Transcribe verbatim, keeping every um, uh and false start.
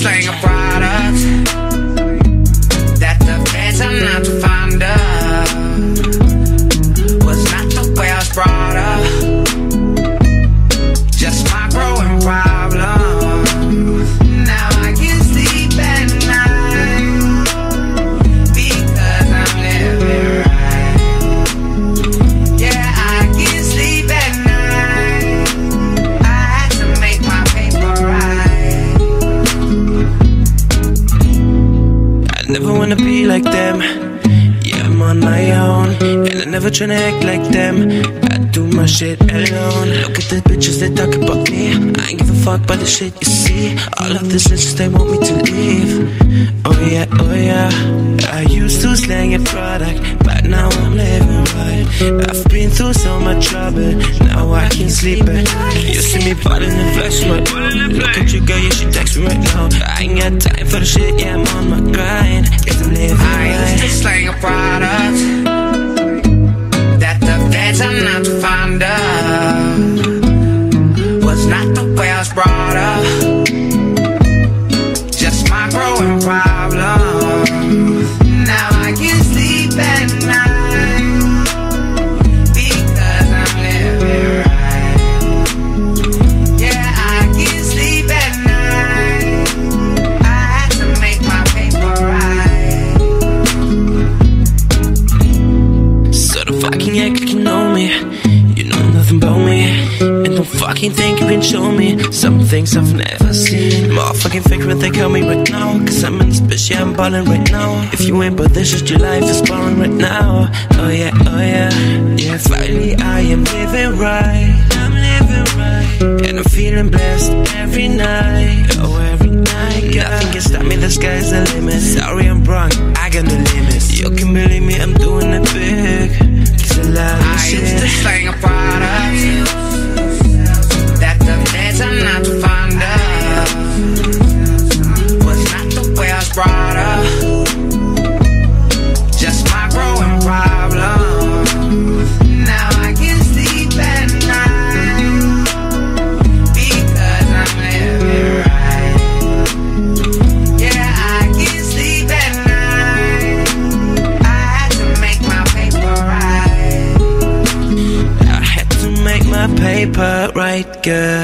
slang of products that the feds are not too fond of. Was not the way I was brought up, just my growing problem. Now I can sleep at night because I'm living right. Yeah, I can sleep at night. I had to make my paper right. I never wanna be like them. Yeah, I'm on my own, and I never tryna act like them. I do my shit alone. Look at the bitches that talk about me. I ain't give a fuck about the shit you see. All of this is just they want me to leave. Oh yeah, oh yeah. I used to slang a product, but now I'm living right. I've been through so much trouble, now I can sleep at night. You see me ballin' in flesh, but look at you, girl, yeah, she text me right now. I ain't got time for the shit, yeah, I'm on my grind. Cause I'm living I used to slang a product that the feds are not too fond of. Was not the way I was brought up, just my growing problem. Now I can sleep at night because I'm living right. Yeah, I can sleep at night. I had to make my paper right. So don't fucking act like you know me. You know nothing about me. And don't fucking think you can show me some things I've never seen. Motherfucking fake when they call me right now, cause I'm in this bitch, yeah, I'm ballin' right now. If you ain't but this shit, your life is boring right now. Oh yeah, oh yeah. Yeah, finally I am living right. I'm living right. And I'm feeling blessed every night. Oh, every night, girl. Nothing can stop me, the sky's the limit. Sorry I'm wrong, I got no limits. You can believe me, I'm doing it big. Cause I love this I shit. used to slang a product that the feds are not too fond of. Was not the way I was brought up, just my growing problem. Now I can sleep at night because I'm living right. Yeah, I can sleep at night. I had to make my paper right. I had to make my paper right, girl.